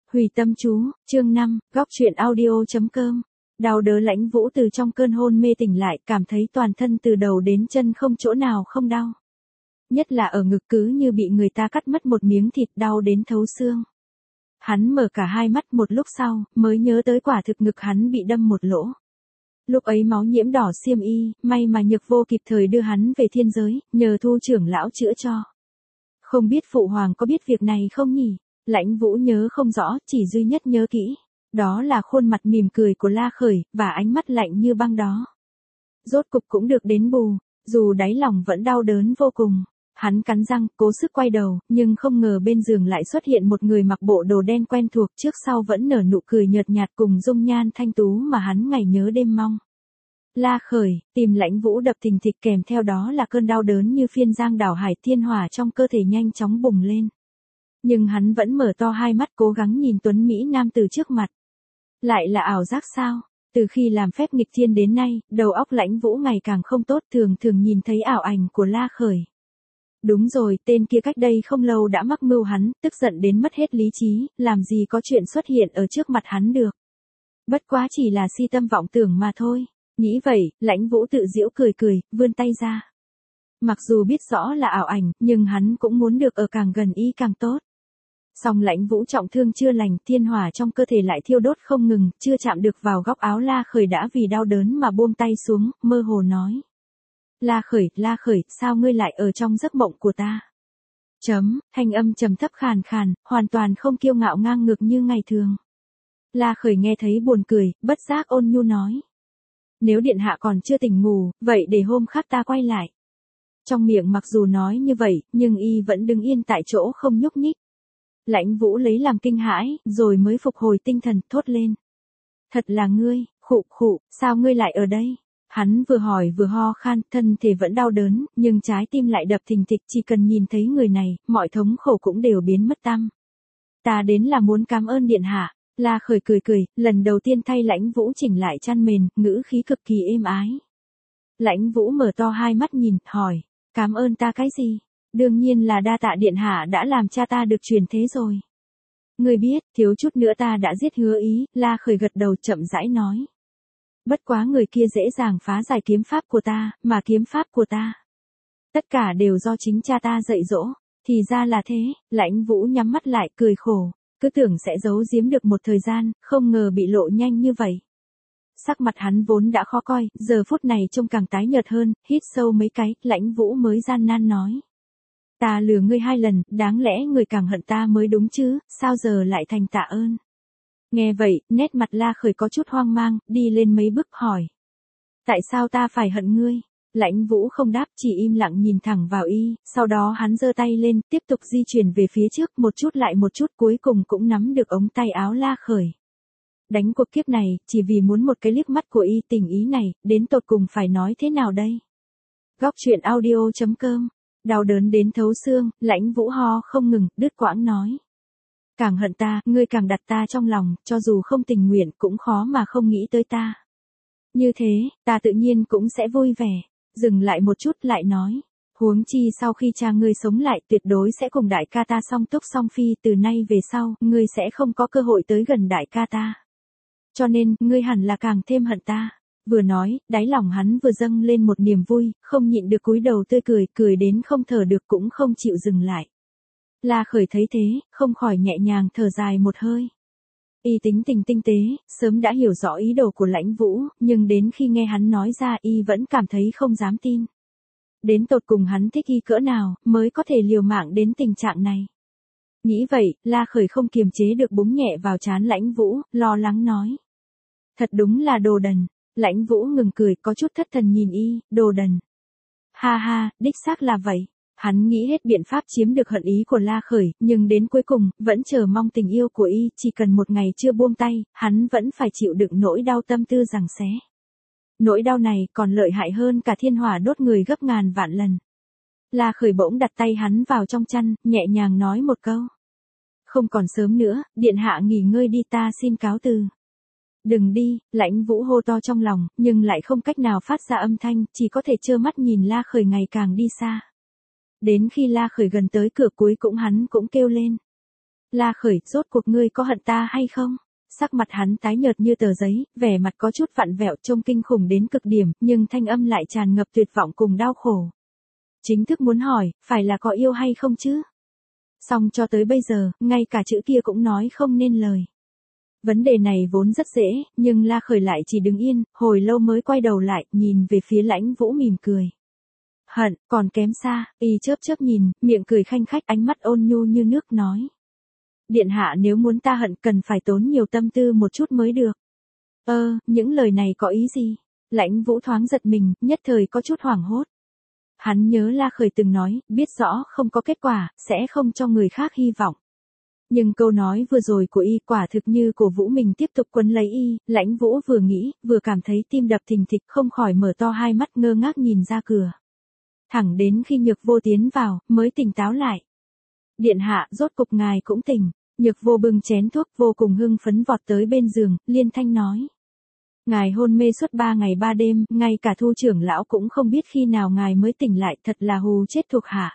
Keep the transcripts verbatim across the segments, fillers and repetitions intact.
Hủy tâm chú, chương năm, góc truyện audio.com. Đau đớn Lãnh Vũ từ trong cơn hôn mê tỉnh lại, cảm thấy toàn thân từ đầu đến chân không chỗ nào không đau. Nhất là ở ngực cứ như bị người ta cắt mất một miếng thịt, đau đến thấu xương. Hắn mở cả hai mắt một lúc sau, mới nhớ tới quả thực ngực hắn bị đâm một lỗ. Lúc ấy máu nhiễm đỏ xiêm y, may mà Nhược Vô kịp thời đưa hắn về thiên giới, nhờ Thu trưởng lão chữa cho. Không biết phụ hoàng có biết việc này không nhỉ? Lãnh Vũ nhớ không rõ, chỉ duy nhất nhớ kỹ. Đó là khuôn mặt mỉm cười của La Khởi, và ánh mắt lạnh như băng đó. Rốt cục cũng được đến bù, dù đáy lòng vẫn đau đớn vô cùng. Hắn cắn răng, cố sức quay đầu, nhưng không ngờ bên giường lại xuất hiện một người mặc bộ đồ đen quen thuộc, trước sau vẫn nở nụ cười nhợt nhạt cùng dung nhan thanh tú mà hắn ngày nhớ đêm mong. La Khởi, tim Lãnh Vũ đập thình thịch, kèm theo đó là cơn đau đớn như phiên giang đảo hải, thiên hỏa trong cơ thể nhanh chóng bùng lên. Nhưng hắn vẫn mở to hai mắt cố gắng nhìn tuấn Mỹ nam từ trước mặt. Lại là ảo giác sao? Từ khi làm phép nghịch thiên đến nay, đầu óc Lãnh Vũ ngày càng không tốt, thường thường nhìn thấy ảo ảnh của La Khởi. Đúng rồi, tên kia cách đây không lâu đã mắc mưu hắn, tức giận đến mất hết lý trí, làm gì có chuyện xuất hiện ở trước mặt hắn được. Bất quá chỉ là si tâm vọng tưởng mà thôi. Nghĩ vậy, Lãnh Vũ tự giễu cười cười, vươn tay ra. Mặc dù biết rõ là ảo ảnh, nhưng hắn cũng muốn được ở càng gần y càng tốt. Song Lãnh Vũ trọng thương chưa lành, thiên hỏa trong cơ thể lại thiêu đốt không ngừng, chưa chạm được vào góc áo La Khởi đã vì đau đớn mà buông tay xuống, mơ hồ nói. La Khởi, La Khởi, sao ngươi lại ở trong giấc mộng của ta? Chấm, thanh âm trầm thấp khàn khàn, hoàn toàn không kiêu ngạo ngang ngược như ngày thường. La Khởi nghe thấy buồn cười, bất giác ôn nhu nói. Nếu điện hạ còn chưa tỉnh ngủ, vậy để hôm khác ta quay lại. Trong miệng mặc dù nói như vậy, nhưng y vẫn đứng yên tại chỗ không nhúc nhích. Lãnh Vũ lấy làm kinh hãi, rồi mới phục hồi tinh thần, thốt lên. Thật là ngươi, khụ khụ, sao ngươi lại ở đây? Hắn vừa hỏi vừa ho khan, thân thể vẫn đau đớn, nhưng trái tim lại đập thình thịch, chỉ cần nhìn thấy người này, mọi thống khổ cũng đều biến mất tăm. Ta đến là muốn cảm ơn điện hạ. La Khởi cười cười, lần đầu tiên thay Lãnh Vũ chỉnh lại chăn mền, ngữ khí cực kỳ êm ái. Lãnh Vũ mở to hai mắt nhìn, hỏi, cảm ơn ta cái gì? Đương nhiên là đa tạ điện hạ đã làm cha ta được truyền thế rồi. Ngươi biết, thiếu chút nữa ta đã giết Hứa Ý, La Khởi gật đầu chậm rãi nói. Bất quá người kia dễ dàng phá giải kiếm pháp của ta, mà kiếm pháp của ta. Tất cả đều do chính cha ta dạy dỗ, thì ra là thế. Lãnh Vũ nhắm mắt lại cười khổ. Cứ tưởng sẽ giấu giếm được một thời gian, không ngờ bị lộ nhanh như vậy. Sắc mặt hắn vốn đã khó coi, giờ phút này trông càng tái nhợt hơn, hít sâu mấy cái, Lãnh Vũ mới gian nan nói. Ta lừa ngươi hai lần, đáng lẽ người càng hận ta mới đúng chứ, sao giờ lại thành tạ ơn. Nghe vậy, nét mặt La Khởi có chút hoang mang, đi lên mấy bước hỏi. Tại sao ta phải hận ngươi? Lãnh Vũ không đáp, chỉ im lặng nhìn thẳng vào y, sau đó hắn giơ tay lên, tiếp tục di chuyển về phía trước, một chút lại một chút, cuối cùng cũng nắm được ống tay áo La Khởi. Đánh cuộc kiếp này, chỉ vì muốn một cái liếc mắt của y, tình ý này, đến tột cùng phải nói thế nào đây? Góc truyện audio.com. Đau đớn đến thấu xương, Lãnh Vũ ho không ngừng, đứt quãng nói. Càng hận ta, ngươi càng đặt ta trong lòng, cho dù không tình nguyện cũng khó mà không nghĩ tới ta. Như thế, ta tự nhiên cũng sẽ vui vẻ. Dừng lại một chút lại nói. Huống chi sau khi cha ngươi sống lại tuyệt đối sẽ cùng đại ca ta song túc song phi, từ nay về sau, ngươi sẽ không có cơ hội tới gần đại ca ta. Cho nên, ngươi hẳn là càng thêm hận ta. Vừa nói, đáy lòng hắn vừa dâng lên một niềm vui, không nhịn được cúi đầu tươi cười, cười đến không thở được cũng không chịu dừng lại. La Khởi thấy thế, không khỏi nhẹ nhàng thở dài một hơi. Y tính tình tinh tế, sớm đã hiểu rõ ý đồ của Lãnh Vũ, nhưng đến khi nghe hắn nói ra y vẫn cảm thấy không dám tin. Đến tột cùng hắn thích y cỡ nào, mới có thể liều mạng đến tình trạng này. Nghĩ vậy, La Khởi không kiềm chế được búng nhẹ vào trán Lãnh Vũ, lo lắng nói. Thật đúng là đồ đần. Lãnh Vũ ngừng cười, có chút thất thần nhìn y, đồ đần. Ha ha, đích xác là vậy. Hắn nghĩ hết biện pháp chiếm được hận ý của La Khởi, nhưng đến cuối cùng, vẫn chờ mong tình yêu của y, chỉ cần một ngày chưa buông tay, hắn vẫn phải chịu đựng nỗi đau tâm tư giằng xé. Nỗi đau này còn lợi hại hơn cả thiên hỏa đốt người gấp ngàn vạn lần. La Khởi bỗng đặt tay hắn vào trong chăn, nhẹ nhàng nói một câu. Không còn sớm nữa, điện hạ nghỉ ngơi đi, ta xin cáo từ. Đừng đi, Lãnh Vũ hô to trong lòng, nhưng lại không cách nào phát ra âm thanh, chỉ có thể trơ mắt nhìn La Khởi ngày càng đi xa. Đến khi La Khởi gần tới cửa cuối cũng hắn cũng kêu lên. La Khởi, rốt cuộc ngươi có hận ta hay không? Sắc mặt hắn tái nhợt như tờ giấy, vẻ mặt có chút vặn vẹo trông kinh khủng đến cực điểm, nhưng thanh âm lại tràn ngập tuyệt vọng cùng đau khổ. Chính thức muốn hỏi, phải là có yêu hay không chứ? Xong cho tới bây giờ, ngay cả chữ kia cũng nói không nên lời. Vấn đề này vốn rất dễ, nhưng La Khởi lại chỉ đứng yên, hồi lâu mới quay đầu lại, nhìn về phía Lãnh Vũ mỉm cười. Hận, còn kém xa, y chớp chớp nhìn, miệng cười khanh khách, ánh mắt ôn nhu như nước nói. Điện hạ nếu muốn ta hận cần phải tốn nhiều tâm tư một chút mới được. Ơ, những lời này có ý gì? Lãnh Vũ thoáng giật mình, nhất thời có chút hoảng hốt. Hắn nhớ La Khởi từng nói, biết rõ không có kết quả, sẽ không cho người khác hy vọng. Nhưng câu nói vừa rồi của y quả thực như cổ vũ mình tiếp tục quấn lấy y, Lãnh Vũ vừa nghĩ, vừa cảm thấy tim đập thình thịch không khỏi mở to hai mắt ngơ ngác nhìn ra cửa. Thẳng đến khi Nhược Vô tiến vào, mới tỉnh táo lại. Điện hạ, rốt cục ngài cũng tỉnh. Nhược Vô bưng chén thuốc vô cùng hưng phấn vọt tới bên giường, liên thanh nói. Ngài hôn mê suốt ba ngày ba đêm, ngay cả Thu trưởng lão cũng không biết khi nào ngài mới tỉnh lại, thật là hù chết thuộc hạ.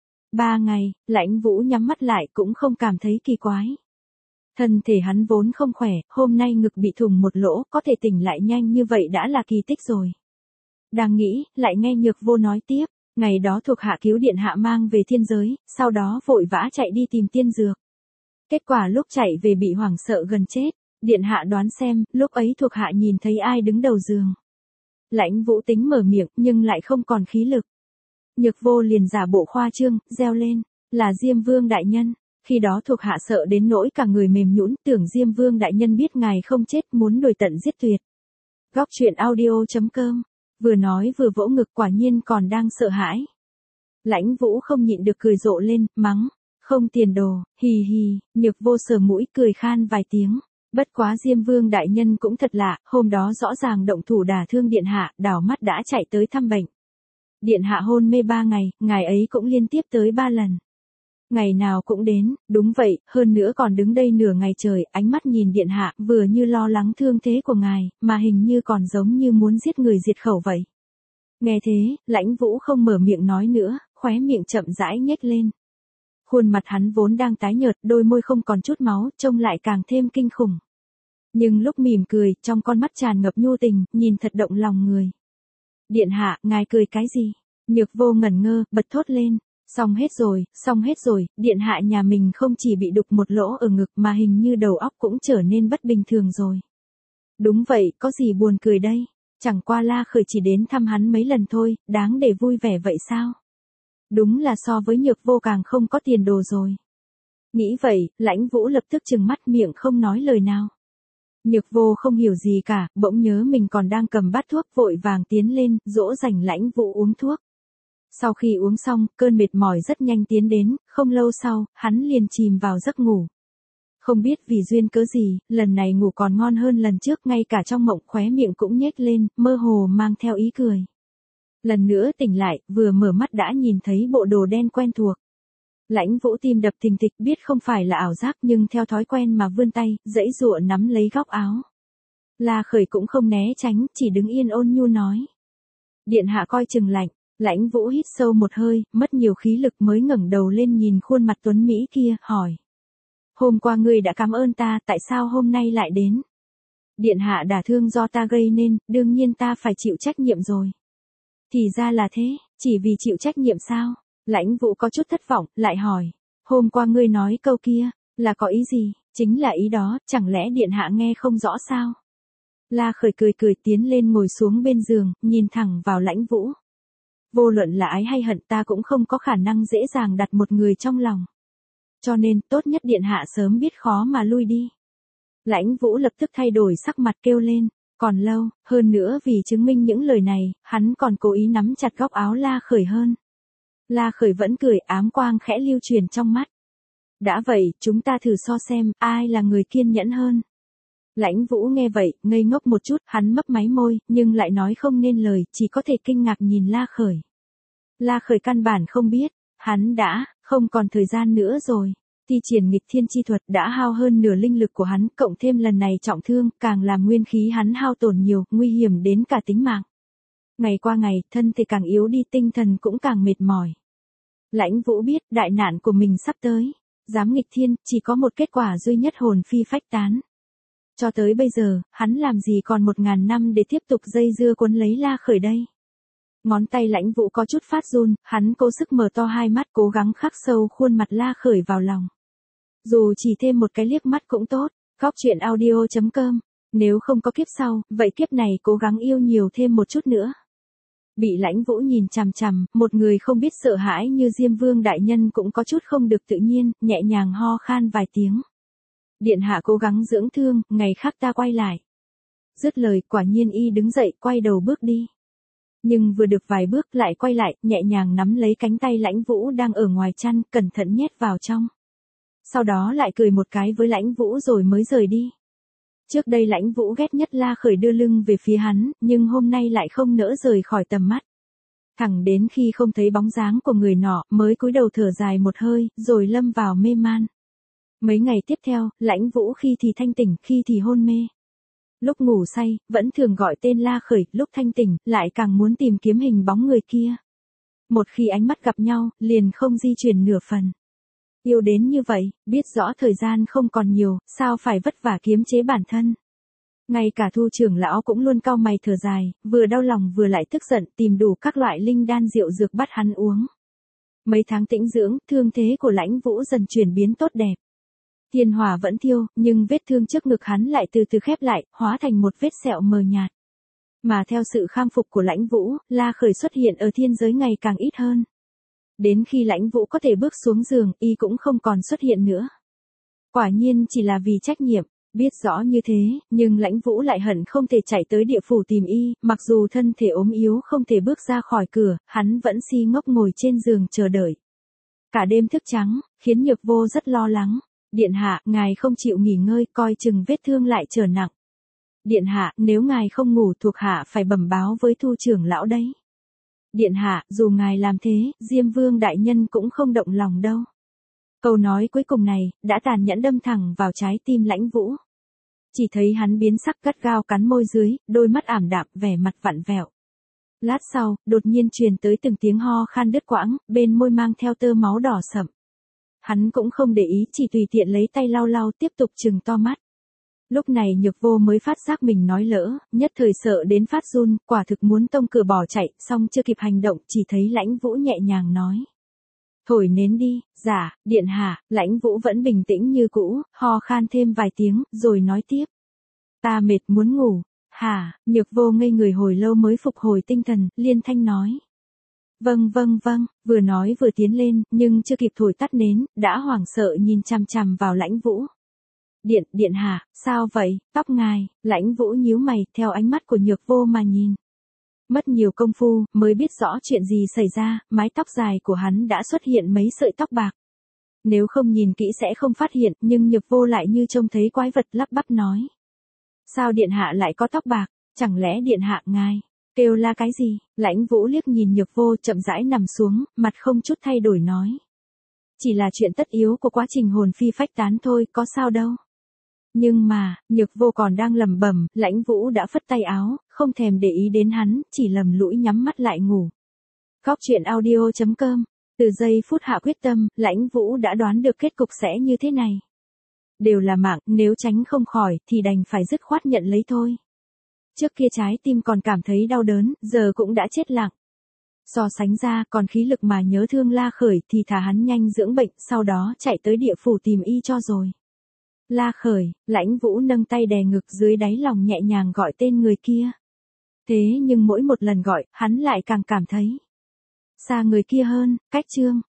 Ba ngày, Lãnh Vũ nhắm mắt lại cũng không cảm thấy kỳ quái. Thân thể hắn vốn không khỏe, hôm nay ngực bị thủng một lỗ, có thể tỉnh lại nhanh như vậy đã là kỳ tích rồi. Đang nghĩ, lại nghe Nhược Vô nói tiếp, ngày đó thuộc hạ cứu điện hạ mang về thiên giới, sau đó vội vã chạy đi tìm tiên dược. Kết quả lúc chạy về bị hoảng sợ gần chết, điện hạ đoán xem, lúc ấy thuộc hạ nhìn thấy ai đứng đầu giường. Lãnh Vũ tính mở miệng, nhưng lại không còn khí lực. Nhược Vô liền giả bộ khoa trương, reo lên, là Diêm Vương đại nhân. Khi đó thuộc hạ sợ đến nỗi cả người mềm nhũn, tưởng Diêm Vương đại nhân biết ngài không chết, muốn đuổi tận giết tuyệt. Góc truyện audio chấm com. Vừa nói vừa vỗ ngực, quả nhiên còn đang sợ hãi. Lãnh Vũ không nhịn được cười rộ lên, mắng. Không tiền đồ, hì hì, Nhược Vô sờ mũi cười khan vài tiếng. Bất quá Diêm Vương đại nhân cũng thật lạ, hôm đó rõ ràng động thủ đả thương điện hạ, đảo mắt đã chạy tới thăm bệnh. Điện hạ hôn mê ba ngày, ngài ấy cũng liên tiếp tới ba lần. Ngày nào cũng đến, đúng vậy, hơn nữa còn đứng đây nửa ngày trời, ánh mắt nhìn điện hạ, vừa như lo lắng thương thế của ngài, mà hình như còn giống như muốn giết người diệt khẩu vậy. Nghe thế, Lãnh Vũ không mở miệng nói nữa, khóe miệng chậm rãi nhếch lên. Khuôn mặt hắn vốn đang tái nhợt, đôi môi không còn chút máu, trông lại càng thêm kinh khủng. Nhưng lúc mỉm cười, trong con mắt tràn ngập nhu tình, nhìn thật động lòng người. Điện hạ, ngài cười cái gì? Nhược Vô ngẩn ngơ, bật thốt lên. Xong hết rồi, xong hết rồi, điện hạ nhà mình không chỉ bị đục một lỗ ở ngực mà hình như đầu óc cũng trở nên bất bình thường rồi. Đúng vậy, có gì buồn cười đây? Chẳng qua La Khởi chỉ đến thăm hắn mấy lần thôi, đáng để vui vẻ vậy sao? Đúng là so với Nhược Vô càng không có tiền đồ rồi. Nghĩ vậy, Lãnh Vũ lập tức trừng mắt miệng không nói lời nào. Nhược Vô không hiểu gì cả, bỗng nhớ mình còn đang cầm bát thuốc, vội vàng tiến lên, dỗ dành Lãnh Vũ uống thuốc. Sau khi uống xong, cơn mệt mỏi rất nhanh tiến đến, không lâu sau, hắn liền chìm vào giấc ngủ. Không biết vì duyên cớ gì, lần này ngủ còn ngon hơn lần trước, ngay cả trong mộng khóe miệng cũng nhếch lên, mơ hồ mang theo ý cười. Lần nữa tỉnh lại, vừa mở mắt đã nhìn thấy bộ đồ đen quen thuộc. Lãnh Vũ tim đập thình thịch, biết không phải là ảo giác nhưng theo thói quen mà vươn tay, giãy giụa nắm lấy góc áo. La Khởi cũng không né tránh, chỉ đứng yên ôn nhu nói. Điện hạ coi chừng lạnh. Lãnh Vũ hít sâu một hơi, mất nhiều khí lực mới ngẩng đầu lên nhìn khuôn mặt tuấn Mỹ kia, hỏi. Hôm qua ngươi đã cảm ơn ta, tại sao hôm nay lại đến? Điện hạ đả thương do ta gây nên, đương nhiên ta phải chịu trách nhiệm rồi. Thì ra là thế, chỉ vì chịu trách nhiệm sao? Lãnh Vũ có chút thất vọng, lại hỏi. Hôm qua ngươi nói câu kia, là có ý gì? Chính là ý đó, chẳng lẽ điện hạ nghe không rõ sao? La Khởi cười cười tiến lên ngồi xuống bên giường, nhìn thẳng vào Lãnh Vũ. Vô luận là ái hay hận ta cũng không có khả năng dễ dàng đặt một người trong lòng. Cho nên, tốt nhất điện hạ sớm biết khó mà lui đi. Lãnh Vũ lập tức thay đổi sắc mặt kêu lên, còn lâu, hơn nữa vì chứng minh những lời này, hắn còn cố ý nắm chặt góc áo La Khởi hơn. La Khởi vẫn cười, ám quang khẽ lưu truyền trong mắt. Đã vậy, chúng ta thử so xem, ai là người kiên nhẫn hơn. Lãnh Vũ nghe vậy, ngây ngốc một chút, hắn mấp máy môi, nhưng lại nói không nên lời, chỉ có thể kinh ngạc nhìn La Khởi. La Khởi căn bản không biết, hắn đã, không còn thời gian nữa rồi. Thi triển nghịch thiên chi thuật đã hao hơn nửa linh lực của hắn, cộng thêm lần này trọng thương, càng làm nguyên khí hắn hao tổn nhiều, nguy hiểm đến cả tính mạng. Ngày qua ngày, thân thể càng yếu đi, tinh thần cũng càng mệt mỏi. Lãnh Vũ biết, đại nạn của mình sắp tới. Dám nghịch thiên, chỉ có một kết quả duy nhất hồn phi phách tán. Cho tới bây giờ, hắn làm gì còn một ngàn năm để tiếp tục dây dưa cuốn lấy La Khởi đây. Ngón tay Lãnh Vũ có chút phát run, hắn cố sức mở to hai mắt cố gắng khắc sâu khuôn mặt La Khởi vào lòng. Dù chỉ thêm một cái liếc mắt cũng tốt, góc chuyện audio chấm com. Nếu không có kiếp sau, vậy kiếp này cố gắng yêu nhiều thêm một chút nữa. Bị Lãnh Vũ nhìn chằm chằm, một người không biết sợ hãi như Diêm Vương đại nhân cũng có chút không được tự nhiên, nhẹ nhàng ho khan vài tiếng. Điện hạ cố gắng dưỡng thương, ngày khác ta quay lại. Dứt lời, quả nhiên y đứng dậy, quay đầu bước đi. Nhưng vừa được vài bước lại quay lại, nhẹ nhàng nắm lấy cánh tay Lãnh Vũ đang ở ngoài chăn, cẩn thận nhét vào trong. Sau đó lại cười một cái với Lãnh Vũ rồi mới rời đi. Trước đây Lãnh Vũ ghét nhất La Khởi đưa lưng về phía hắn, nhưng hôm nay lại không nỡ rời khỏi tầm mắt. Thẳng đến khi không thấy bóng dáng của người nọ, mới cúi đầu thở dài một hơi, rồi lâm vào mê man. Mấy ngày tiếp theo, Lãnh Vũ khi thì thanh tỉnh, khi thì hôn mê. Lúc ngủ say, vẫn thường gọi tên La Khởi, lúc thanh tỉnh, lại càng muốn tìm kiếm hình bóng người kia. Một khi ánh mắt gặp nhau, liền không di chuyển nửa phần. Yêu đến như vậy, biết rõ thời gian không còn nhiều, sao phải vất vả kiếm chế bản thân. Ngay cả Thu trưởng lão cũng luôn cau mày thở dài, vừa đau lòng vừa lại tức giận, tìm đủ các loại linh đan rượu dược bắt hắn uống. Mấy tháng tĩnh dưỡng, thương thế của Lãnh Vũ dần chuyển biến tốt đẹp. Thiên hỏa vẫn thiêu, nhưng vết thương trước ngực hắn lại từ từ khép lại, hóa thành một vết sẹo mờ nhạt. Mà theo sự kham phục của Lãnh Vũ, La Khởi xuất hiện ở thiên giới ngày càng ít hơn. Đến khi Lãnh Vũ có thể bước xuống giường, y cũng không còn xuất hiện nữa. Quả nhiên chỉ là vì trách nhiệm, biết rõ như thế, nhưng Lãnh Vũ lại hận không thể chạy tới địa phủ tìm y, mặc dù thân thể ốm yếu không thể bước ra khỏi cửa, hắn vẫn si ngốc ngồi trên giường chờ đợi. Cả đêm thức trắng, khiến Nhược Vô rất lo lắng. Điện hạ, ngài không chịu nghỉ ngơi, coi chừng vết thương lại trở nặng. Điện hạ, nếu ngài không ngủ thuộc hạ phải bẩm báo với Thu trưởng lão đấy. Điện hạ, dù ngài làm thế, Diêm Vương đại nhân cũng không động lòng đâu. Câu nói cuối cùng này, đã tàn nhẫn đâm thẳng vào trái tim Lãnh Vũ. Chỉ thấy hắn biến sắc gắt gao cắn môi dưới, đôi mắt ảm đạm, vẻ mặt vặn vẹo. Lát sau, đột nhiên truyền tới từng tiếng ho khan đứt quãng, bên môi mang theo tơ máu đỏ sậm. Hắn cũng không để ý, chỉ tùy tiện lấy tay lau lau, tiếp tục trừng to mắt. Lúc này Nhược Vô mới phát giác mình nói lỡ, nhất thời sợ đến phát run, quả thực muốn tông cửa bỏ chạy, xong chưa kịp hành động, chỉ thấy Lãnh Vũ nhẹ nhàng nói. Thổi nến đi, dạ, điện hạ. Lãnh Vũ vẫn bình tĩnh như cũ, ho khan thêm vài tiếng, rồi nói tiếp. Ta mệt muốn ngủ. Hả? Nhược Vô ngây người hồi lâu mới phục hồi tinh thần, liên thanh nói. Vâng vâng vâng, vừa nói vừa tiến lên, nhưng chưa kịp thổi tắt nến, đã hoảng sợ nhìn chằm chằm vào Lãnh Vũ. Điện, điện hạ, sao vậy, tóc ngài? Lãnh Vũ nhíu mày, theo ánh mắt của Nhược Vô mà nhìn. Mất nhiều công phu, mới biết rõ chuyện gì xảy ra, mái tóc dài của hắn đã xuất hiện mấy sợi tóc bạc. Nếu không nhìn kỹ sẽ không phát hiện, nhưng Nhược Vô lại như trông thấy quái vật, lắp bắp nói. Sao điện hạ lại có tóc bạc, chẳng lẽ điện hạ ngài kêu la cái gì? Lãnh Vũ liếc nhìn Nhược Vô chậm rãi nằm xuống, mặt không chút thay đổi nói. Chỉ là chuyện tất yếu của quá trình hồn phi phách tán thôi, có sao đâu. Nhưng mà, Nhược Vô còn đang lẩm bẩm, Lãnh Vũ đã phất tay áo, không thèm để ý đến hắn, chỉ lầm lũi nhắm mắt lại ngủ. Góc chuyện audio chấm com. Từ giây phút hạ quyết tâm, Lãnh Vũ đã đoán được kết cục sẽ như thế này. Đều là mạng, nếu tránh không khỏi, thì đành phải dứt khoát nhận lấy thôi. Trước kia trái tim còn cảm thấy đau đớn, giờ cũng đã chết lặng. So sánh ra, còn khí lực mà nhớ thương La Khởi thì thả hắn nhanh dưỡng bệnh, sau đó chạy tới địa phủ tìm y cho rồi. La Khởi, Lãnh Vũ nâng tay đè ngực dưới đáy lòng nhẹ nhàng gọi tên người kia. Thế nhưng mỗi một lần gọi, hắn lại càng cảm thấy xa người kia hơn. Cách chương